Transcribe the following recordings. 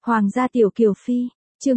Hoàng gia tiểu kiều phi, chương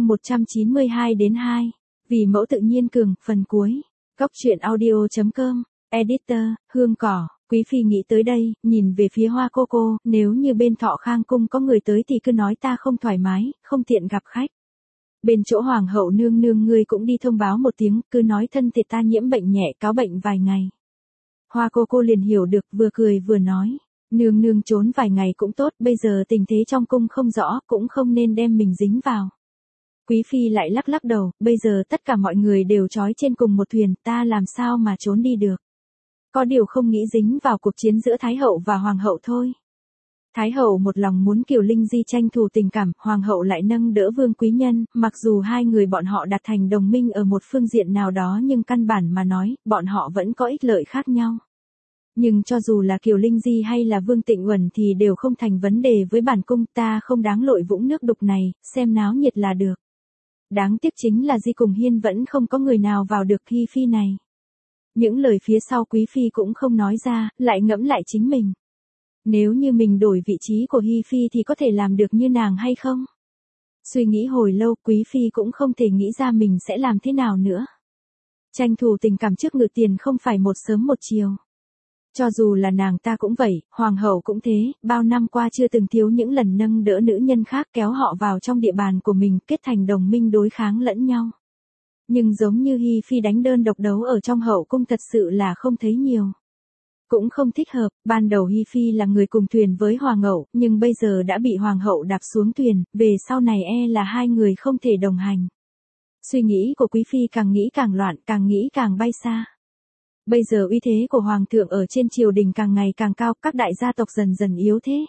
192-2, vì mẫu tự nhiên cường, phần cuối. Góc truyện audio.com, editor, Hương Cỏ. Quý phi nghĩ tới đây, nhìn về phía Hoa Cô, nếu như bên Thọ Khang cung có người tới thì cứ nói ta không thoải mái, không tiện gặp khách. Bên chỗ hoàng hậu nương nương ngươi cũng đi thông báo một tiếng, cứ nói thân thể ta nhiễm bệnh nhẹ, cáo bệnh vài ngày. Hoa Cô liền hiểu được, vừa cười vừa nói, nương nương trốn vài ngày cũng tốt, bây giờ tình thế trong cung không rõ, cũng không nên đem mình dính vào. Quý phi lại lắc lắc đầu, bây giờ tất cả mọi người đều trói trên cùng một thuyền, ta làm sao mà trốn đi được. Có điều không nghĩ dính vào cuộc chiến giữa Thái hậu và Hoàng hậu thôi. Thái hậu một lòng muốn Kiều Linh Di tranh thủ tình cảm, Hoàng hậu lại nâng đỡ Vương Quý Nhân, mặc dù hai người bọn họ đạt thành đồng minh ở một phương diện nào đó nhưng căn bản mà nói, bọn họ vẫn có ích lợi khác nhau. Nhưng cho dù là Kiều Linh Di hay là Vương Tịnh Uẩn thì đều không thành vấn đề với bản cung, ta không đáng lội vũng nước đục này, xem náo nhiệt là được. Đáng tiếc chính là Di cùng Hiên vẫn không có người nào vào được Hi Phi này. Những lời phía sau Quý phi cũng không nói ra, lại ngẫm lại chính mình. Nếu như mình đổi vị trí của Hi Phi thì có thể làm được như nàng hay không? Suy nghĩ hồi lâu, Quý phi cũng không thể nghĩ ra mình sẽ làm thế nào nữa. Tranh thủ tình cảm trước ngự tiền không phải một sớm một chiều. Cho dù là nàng ta cũng vậy, hoàng hậu cũng thế, bao năm qua chưa từng thiếu những lần nâng đỡ nữ nhân khác kéo họ vào trong địa bàn của mình, kết thành đồng minh đối kháng lẫn nhau. Nhưng giống như Hi Phi đánh đơn độc đấu ở trong hậu cung thật sự là không thấy nhiều. Cũng không thích hợp, ban đầu Hi Phi là người cùng thuyền với hoàng hậu, nhưng bây giờ đã bị hoàng hậu đạp xuống thuyền, về sau này là hai người không thể đồng hành. Suy nghĩ của Quý phi càng nghĩ càng loạn, càng nghĩ càng bay xa. Bây giờ uy thế của hoàng thượng ở trên triều đình càng ngày càng cao, các đại gia tộc dần dần yếu thế.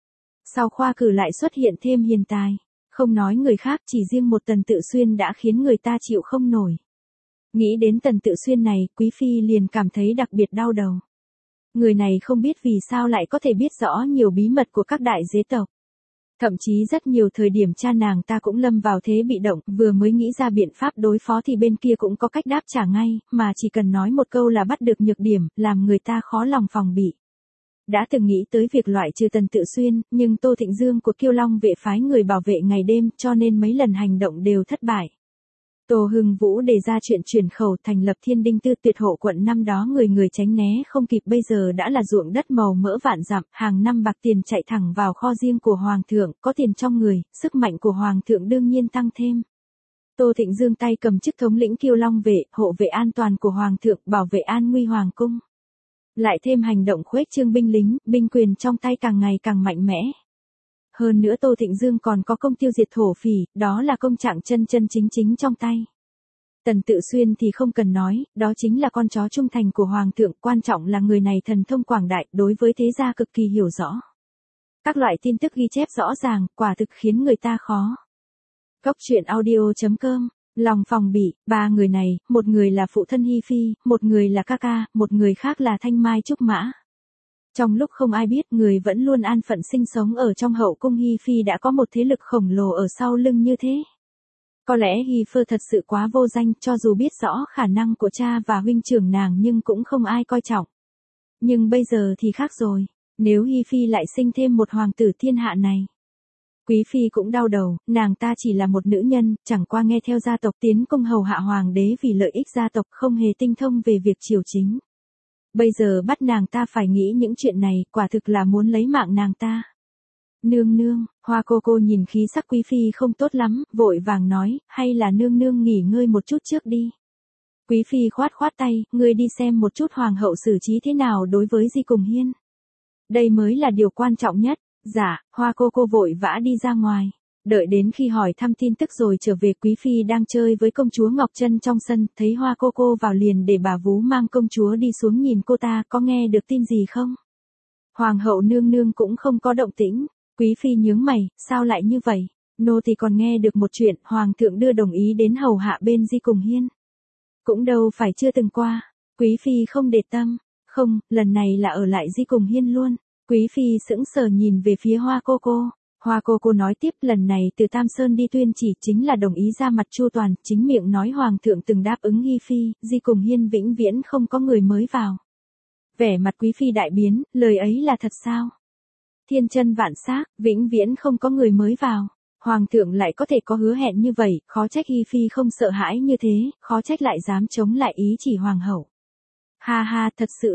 Sau khoa cử lại xuất hiện thêm hiền tài. Không nói người khác, chỉ riêng một Tần Tự Xuyên đã khiến người ta chịu không nổi. Nghĩ đến Tần Tự Xuyên này, Quý phi liền cảm thấy đặc biệt đau đầu. Người này không biết vì sao lại có thể biết rõ nhiều bí mật của các đại đế tộc. Thậm chí rất nhiều thời điểm cha nàng ta cũng lâm vào thế bị động, vừa mới nghĩ ra biện pháp đối phó thì bên kia cũng có cách đáp trả ngay, mà chỉ cần nói một câu là bắt được nhược điểm, làm người ta khó lòng phòng bị. Đã từng nghĩ tới việc loại trừ Tần Tự Xuyên, nhưng Tô Thịnh Dương của Kiêu Long vệ phái người bảo vệ ngày đêm, cho nên mấy lần hành động đều thất bại. Tô Hưng Vũ đề ra chuyện chuyển khẩu thành lập Thiên Đinh Tư Tuyệt Hộ quận, năm đó người tránh né không kịp, bây giờ đã là ruộng đất màu mỡ vạn dặm, hàng năm bạc tiền chạy thẳng vào kho riêng của hoàng thượng, có tiền trong người, sức mạnh của hoàng thượng đương nhiên tăng thêm. Tô Thịnh Dương tay cầm chức thống lĩnh Kiêu Long vệ, hộ vệ an toàn của hoàng thượng, bảo vệ an nguy hoàng cung. Lại thêm hành động khuếch trương binh lính, binh quyền trong tay càng ngày càng mạnh mẽ. Hơn nữa Tô Thịnh Dương còn có công tiêu diệt thổ phỉ, đó là công trạng chân chính trong tay. Tần Tự Xuyên thì không cần nói, đó chính là con chó trung thành của hoàng thượng, quan trọng là người này thần thông quảng đại, đối với thế gia cực kỳ hiểu rõ. Các loại tin tức ghi chép rõ ràng, quả thực khiến người ta khó. Góc truyện audio.com. Lòng phòng bị, ba người này, một người là phụ thân Hi Phi, một người là ca ca, một người khác là Thanh Mai Trúc Mã. Trong lúc không ai biết, người vẫn luôn an phận sinh sống ở trong hậu cung Hi Phi đã có một thế lực khổng lồ ở sau lưng như thế. Có lẽ Hi Phi thật sự quá vô danh, cho dù biết rõ khả năng của cha và huynh trưởng nàng nhưng cũng không ai coi trọng. Nhưng bây giờ thì khác rồi, nếu Hi Phi lại sinh thêm một hoàng tử thiên hạ này. Quý phi cũng đau đầu, nàng ta chỉ là một nữ nhân, chẳng qua nghe theo gia tộc tiến cung hầu hạ hoàng đế vì lợi ích gia tộc, không hề tinh thông về việc triều chính. Bây giờ bắt nàng ta phải nghĩ những chuyện này, quả thực là muốn lấy mạng nàng ta. Nương nương, Hoa Cô nhìn khí sắc quý phi không tốt lắm, vội vàng nói, hay là nương nương nghỉ ngơi một chút trước đi. Quý phi khoát tay, ngươi đi xem một chút hoàng hậu xử trí thế nào đối với Di cùng Hiên. Đây mới là điều quan trọng nhất. Dạ, Hoa Cô vội vã đi ra ngoài. Đợi đến khi hỏi thăm tin tức rồi trở về, Quý phi đang chơi với công chúa Ngọc Trân trong sân, thấy Hoa Cô vào liền để bà vú mang công chúa đi xuống nhìn cô ta, có nghe được tin gì không? Hoàng hậu nương nương cũng không có động tĩnh. Quý phi nhướng mày, sao lại như vậy? Nô thì còn nghe được một chuyện, hoàng thượng đưa đồng ý đến hầu hạ bên Di cùng Hiên. Cũng đâu phải chưa từng qua. Quý phi không để tâm. Không, lần này là ở lại Di cùng Hiên luôn. Quý phi sững sờ nhìn về phía Hoa Cô. Hoa Cô nói tiếp, lần này từ Tam Sơn đi tuyên chỉ chính là đồng ý ra mặt chu toàn, chính miệng nói hoàng thượng từng đáp ứng Hi Phi, Di cùng Hiên vĩnh viễn không có người mới vào. Vẻ mặt Quý phi đại biến, lời ấy là thật sao? Thiên chân vạn xác, vĩnh viễn không có người mới vào. Hoàng thượng lại có thể có hứa hẹn như vậy, khó trách Hi Phi không sợ hãi như thế, khó trách lại dám chống lại ý chỉ hoàng hậu. Ha ha,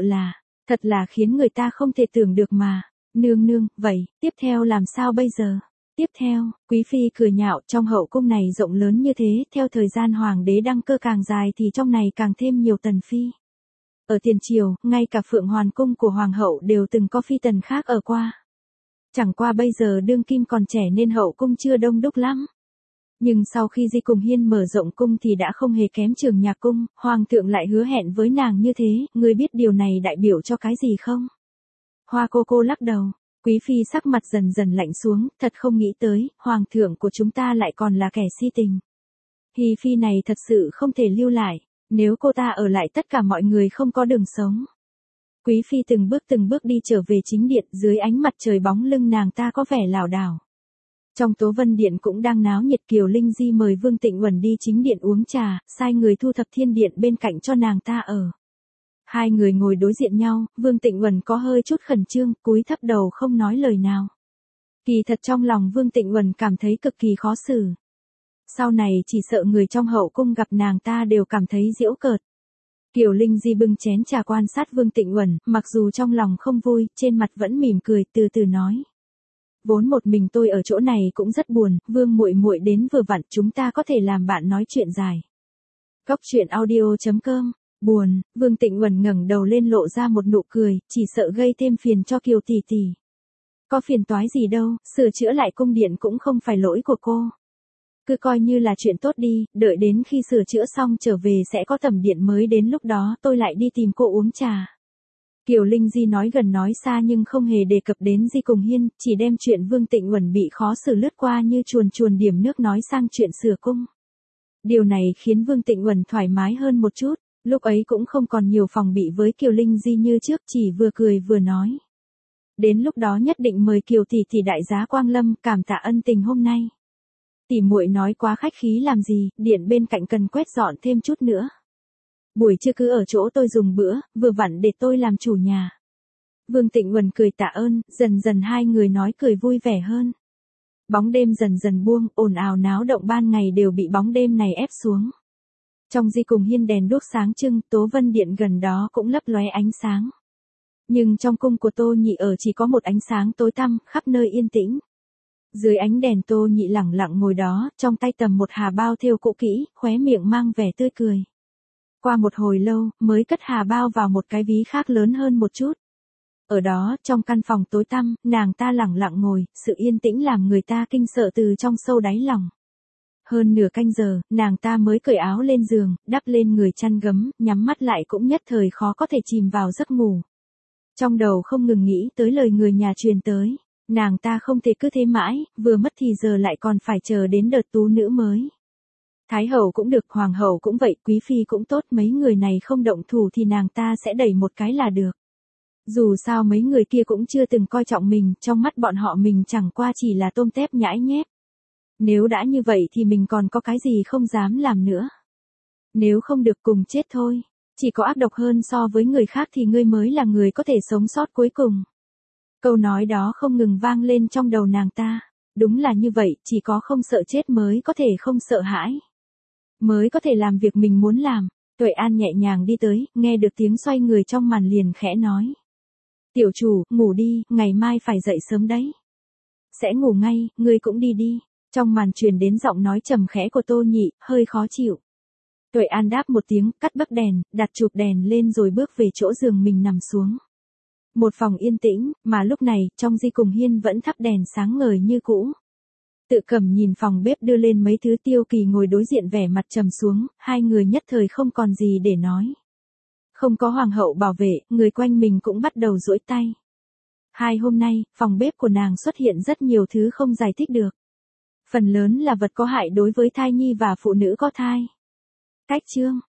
thật là khiến người ta không thể tưởng được mà. Nương nương, vậy, tiếp theo làm sao bây giờ? Tiếp theo, quý phi cười nhạo, trong hậu cung này rộng lớn như thế, theo thời gian hoàng đế đăng cơ càng dài thì trong này càng thêm nhiều tần phi. Ở tiền triều, ngay cả Phượng Hoàn cung của hoàng hậu đều từng có phi tần khác ở qua. Chẳng qua bây giờ đương kim còn trẻ nên hậu cung chưa đông đúc lắm. Nhưng sau khi Di Cùng Hiên mở rộng cung thì đã không hề kém Trường Nhạc cung, hoàng thượng lại hứa hẹn với nàng như thế, ngươi biết điều này đại biểu cho cái gì không? Hoa cô lắc đầu, quý phi sắc mặt dần dần lạnh xuống, thật không nghĩ tới, hoàng thượng của chúng ta lại còn là kẻ si tình. Hi phi này thật sự không thể lưu lại, nếu cô ta ở lại tất cả mọi người không có đường sống. Quý phi từng bước đi trở về chính điện, dưới ánh mặt trời bóng lưng nàng ta có vẻ lảo đảo. Trong Tố Vân Điện cũng đang náo nhiệt, Kiều Linh Di mời Vương Tịnh Uẩn đi chính điện uống trà, sai người thu thập thiên điện bên cạnh cho nàng ta ở. Hai người ngồi đối diện nhau, Vương Tịnh Uẩn có hơi chút khẩn trương, cúi thấp đầu không nói lời nào. Kỳ thật trong lòng Vương Tịnh Uẩn cảm thấy cực kỳ khó xử. Sau này chỉ sợ người trong hậu cung gặp nàng ta đều cảm thấy giễu cợt. Kiều Linh Di bưng chén trà quan sát Vương Tịnh Uẩn, mặc dù trong lòng không vui, trên mặt vẫn mỉm cười, từ từ nói. Vốn một mình tôi ở chỗ này cũng rất buồn, Vương muội muội đến vừa vặn, chúng ta có thể làm bạn nói chuyện dài. Góc truyện audio.com. Buồn, Vương Tịnh Uẩn ngẩng đầu lên lộ ra một nụ cười, chỉ sợ gây thêm phiền cho Kiều tỷ tỷ. Có phiền toái gì đâu, sửa chữa lại cung điện cũng không phải lỗi của cô. Cứ coi như là chuyện tốt đi, đợi đến khi sửa chữa xong trở về sẽ có tẩm điện mới, đến lúc đó tôi lại đi tìm cô uống trà. Kiều Linh Di nói gần nói xa nhưng không hề đề cập đến Di Cùng Hiên, chỉ đem chuyện Vương Tịnh Uẩn bị khó xử lướt qua như chuồn điểm nước nói sang chuyện sửa cung. Điều này khiến Vương Tịnh Uẩn thoải mái hơn một chút, lúc ấy cũng không còn nhiều phòng bị với Kiều Linh Di như trước, chỉ vừa cười vừa nói. Đến lúc đó nhất định mời Kiều tỷ tỷ đại giá quang lâm, cảm tạ ân tình hôm nay. Tỷ muội nói quá khách khí làm gì, điện bên cạnh cần quét dọn thêm chút nữa. Buổi trưa cứ ở chỗ tôi dùng bữa, vừa vặn để tôi làm chủ nhà. Vương Tịnh Uẩn cười tạ ơn, dần dần hai người nói cười vui vẻ hơn. Bóng đêm dần dần buông, ồn ào náo động ban ngày đều bị bóng đêm này ép xuống. Trong Di Cùng Hiên đèn đuốc sáng trưng, Tố Vân Điện gần đó cũng lấp lóe ánh sáng. Nhưng trong cung của Tô Nhị ở chỉ có một ánh sáng tối tăm, khắp nơi yên tĩnh. Dưới ánh đèn Tô Nhị lẳng lặng ngồi đó, trong tay cầm một hà bao thêu cũ kỹ, khóe miệng mang vẻ tươi cười. Qua một hồi lâu, mới cất hà bao vào một cái ví khác lớn hơn một chút. Ở đó, trong căn phòng tối tăm, nàng ta lẳng lặng ngồi, sự yên tĩnh làm người ta kinh sợ từ trong sâu đáy lòng. Hơn nửa canh giờ, nàng ta mới cởi áo lên giường, đắp lên người chăn gấm, nhắm mắt lại cũng nhất thời khó có thể chìm vào giấc ngủ. Trong đầu không ngừng nghĩ tới lời người nhà truyền tới, nàng ta không thể cứ thế mãi, vừa mất thì giờ lại còn phải chờ đến đợt tú nữ mới. Thái hậu cũng được, hoàng hậu cũng vậy, quý phi cũng tốt, mấy người này không động thủ thì nàng ta sẽ đẩy một cái là được. Dù sao mấy người kia cũng chưa từng coi trọng mình, trong mắt bọn họ mình chẳng qua chỉ là tôm tép nhãi nhép. Nếu đã như vậy thì mình còn có cái gì không dám làm nữa. Nếu không được cùng chết thôi, chỉ có ác độc hơn so với người khác thì ngươi mới là người có thể sống sót cuối cùng. Câu nói đó không ngừng vang lên trong đầu nàng ta. Đúng là như vậy, chỉ có không sợ chết mới có thể không sợ hãi. Mới có thể làm việc mình muốn làm. Tuệ An nhẹ nhàng đi tới, nghe được tiếng xoay người trong màn liền khẽ nói. Tiểu chủ, ngủ đi, ngày mai phải dậy sớm đấy. Sẽ ngủ ngay, ngươi cũng đi đi. Trong màn truyền đến giọng nói trầm khẽ của Tô Nhị, hơi khó chịu. Tuệ An đáp một tiếng, cắt bấc đèn, đặt chụp đèn lên rồi bước về chỗ giường mình nằm xuống. Một phòng yên tĩnh, mà lúc này, trong Di Cùng Hiên vẫn thắp đèn sáng ngời như cũ. Tự Cẩm nhìn phòng bếp đưa lên mấy thứ, Tiêu Kỳ ngồi đối diện vẻ mặt trầm xuống, hai người nhất thời không còn gì để nói. Không có hoàng hậu bảo vệ, người quanh mình cũng bắt đầu duỗi tay. Hai hôm nay, phòng bếp của nàng xuất hiện rất nhiều thứ không giải thích được. Phần lớn là vật có hại đối với thai nhi và phụ nữ có thai. Cách chương